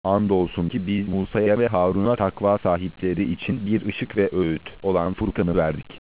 Andolsun ki biz Musa'ya ve Harun'a takva sahipleri için bir ışık ve öğüt olan Furkan'ı verdik.